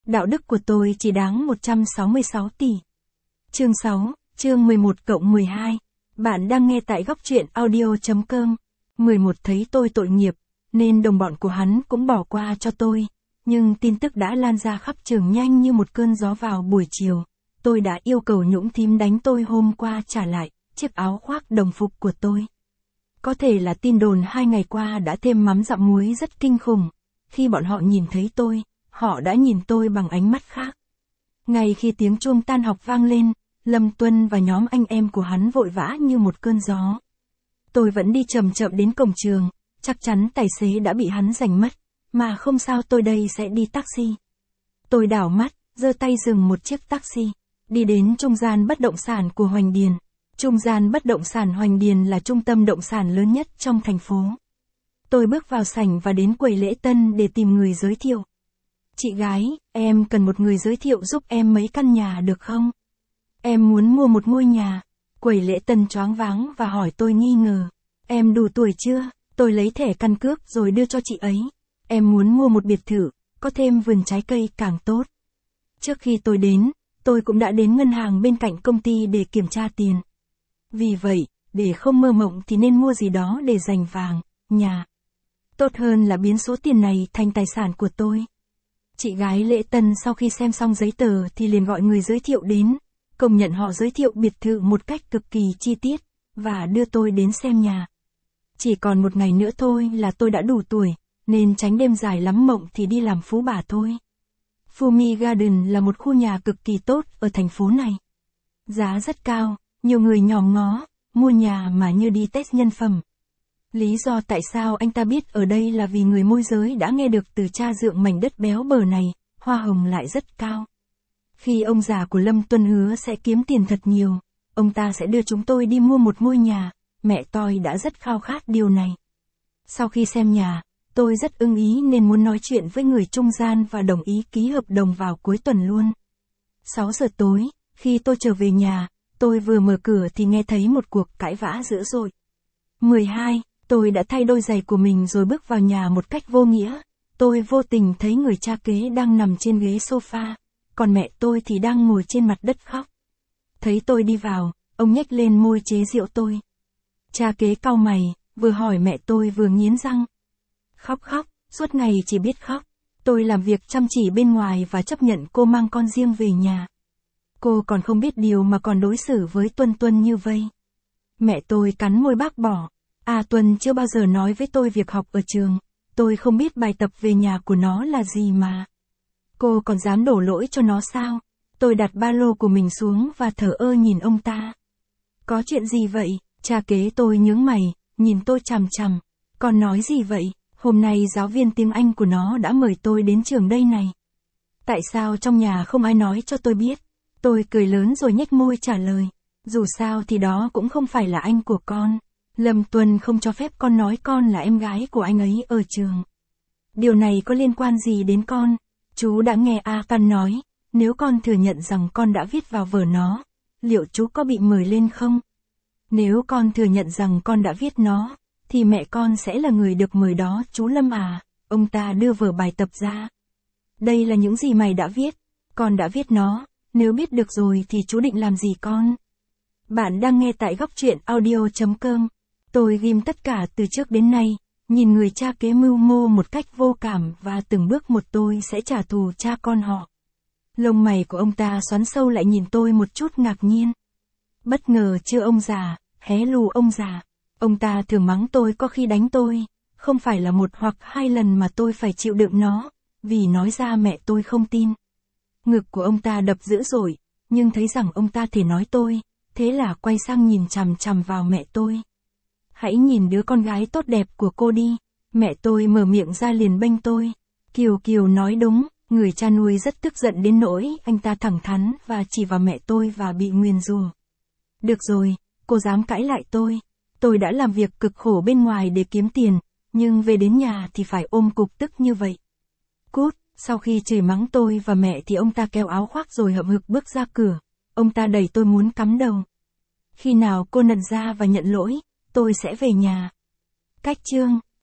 Đạo đức của tôi chỉ đáng 166 tỷ. Chương 6, chương 11/12. Bạn đang nghe tại góc truyện audio.com. 11 thấy tôi tội nghiệp, nên đồng bọn của hắn cũng bỏ qua cho tôi. Nhưng tin tức đã lan ra khắp trường nhanh như một cơn gió vào buổi chiều. Tôi đã yêu cầu Nhũng thím đánh tôi hôm qua trả lại chiếc áo khoác đồng phục của tôi. Có thể là tin đồn 2 ngày qua đã thêm mắm dặm muối rất kinh khủng. Khi bọn họ nhìn thấy tôi, họ đã nhìn tôi bằng ánh mắt khác. Ngay khi tiếng chuông tan học vang lên, Lâm Tuân và nhóm anh em của hắn vội vã như một cơn gió. Tôi vẫn đi chậm chậm đến cổng trường, chắc chắn tài xế đã bị hắn giành mất, mà không sao, tôi đây sẽ đi taxi. Tôi đảo mắt, giơ tay dừng một chiếc taxi, đi đến trung gian bất động sản của Hoành Điền. Trung gian bất động sản Hoành Điền là trung tâm động sản lớn nhất trong thành phố. Tôi bước vào sảnh và đến quầy lễ tân để tìm người giới thiệu. Chị gái, em cần một người giới thiệu giúp em mấy căn nhà được không? Em muốn mua một ngôi nhà. Quầy lễ tân choáng váng và hỏi tôi nghi ngờ. Em đủ tuổi chưa? Tôi lấy thẻ căn cước rồi đưa cho chị ấy. Em muốn mua một biệt thự, có thêm vườn trái cây càng tốt. Trước khi tôi đến, tôi cũng đã đến ngân hàng bên cạnh công ty để kiểm tra tiền. Vì vậy, để không mơ mộng thì nên mua gì đó để dành vàng, nhà. Tốt hơn là biến số tiền này thành tài sản của tôi. Chị gái lễ tân sau khi xem xong giấy tờ thì liền gọi người giới thiệu đến, công nhận họ giới thiệu biệt thự một cách cực kỳ chi tiết, và đưa tôi đến xem nhà. Chỉ còn một ngày nữa thôi là tôi đã đủ tuổi, nên tránh đêm dài lắm mộng thì đi làm phú bà thôi. Fumi Garden là một khu nhà cực kỳ tốt ở thành phố này. Giá rất cao, nhiều người nhòm ngó, mua nhà mà như đi test nhân phẩm. Lý do tại sao anh ta biết ở đây là vì người môi giới đã nghe được từ cha dượng mảnh đất béo bở này, hoa hồng lại rất cao. Khi ông già của Lâm Tuân hứa sẽ kiếm tiền thật nhiều, ông ta sẽ đưa chúng tôi đi mua một ngôi nhà, mẹ tôi đã rất khao khát điều này. Sau khi xem nhà, tôi rất ưng ý nên muốn nói chuyện với người trung gian và đồng ý ký hợp đồng vào cuối tuần luôn. 6 giờ tối, khi tôi trở về nhà, tôi vừa mở cửa thì nghe thấy một cuộc cãi vã dữ dội. 12. Tôi đã thay đôi giày của mình rồi bước vào nhà một cách vô nghĩa. Tôi vô tình thấy người cha kế đang nằm trên ghế sofa, còn mẹ tôi thì đang ngồi trên mặt đất khóc. Thấy tôi đi vào, ông nhếch lên môi chế giễu tôi. Cha kế cau mày, vừa hỏi mẹ tôi vừa nghiến răng. Khóc, suốt ngày chỉ biết khóc. Tôi làm việc chăm chỉ bên ngoài và chấp nhận cô mang con riêng về nhà. Cô còn không biết điều mà còn đối xử với Tuân như vây. Mẹ tôi cắn môi bác bỏ. Tuân chưa bao giờ nói với tôi việc học ở trường. Tôi không biết bài tập về nhà của nó là gì mà. Cô còn dám đổ lỗi cho nó sao? Tôi đặt ba lô của mình xuống và thờ ơ nhìn ông ta. Có chuyện gì vậy? Cha kế tôi nhướng mày, nhìn tôi chằm chằm. Con nói gì vậy? Hôm nay giáo viên tiếng Anh của nó đã mời tôi đến trường đây này. Tại sao trong nhà không ai nói cho tôi biết? Tôi cười lớn rồi nhếch môi trả lời. Dù sao thì đó cũng không phải là anh của con. Lâm Tuân không cho phép con nói con là em gái của anh ấy ở trường. Điều này có liên quan gì đến con? Chú đã nghe Căn nói, nếu con thừa nhận rằng con đã viết vào vở nó, liệu chú có bị mời lên không? Nếu con thừa nhận rằng con đã viết nó, thì mẹ con sẽ là người được mời đó, chú Lâm à. Ông ta đưa vở bài tập ra. Đây là những gì mày đã viết. Con đã viết nó, nếu biết được rồi thì chú định làm gì con? Bạn đang nghe tại góc truyện audio.com. Tôi ghim tất cả từ trước đến nay, nhìn người cha kế mưu mô một cách vô cảm và từng bước một tôi sẽ trả thù cha con họ. Lông mày của ông ta xoắn sâu lại nhìn tôi một chút ngạc nhiên. Bất ngờ chưa ông già, hé lù ông già. Ông ta thường mắng tôi có khi đánh tôi, không phải là 1 hoặc 2 lần mà tôi phải chịu đựng nó, vì nói ra mẹ tôi không tin. Ngực của ông ta đập dữ dội, nhưng thấy rằng ông ta thể nói tôi, thế là quay sang nhìn chằm chằm vào mẹ tôi. Hãy nhìn đứa con gái tốt đẹp của cô đi. Mẹ tôi mở miệng ra liền bênh tôi. Kiều nói đúng, người cha nuôi rất tức giận đến nỗi anh ta thẳng thắn và chỉ vào mẹ tôi và bị nguyền rủa. Được rồi, cô dám cãi lại tôi. Tôi đã làm việc cực khổ bên ngoài để kiếm tiền, nhưng về đến nhà thì phải ôm cục tức như vậy. Cút, sau khi chửi mắng tôi và mẹ thì ông ta kéo áo khoác rồi hậm hực bước ra cửa. Ông ta đẩy tôi muốn cắm đầu. Khi nào cô nhận ra và nhận lỗi, tôi sẽ về nhà. Cách chương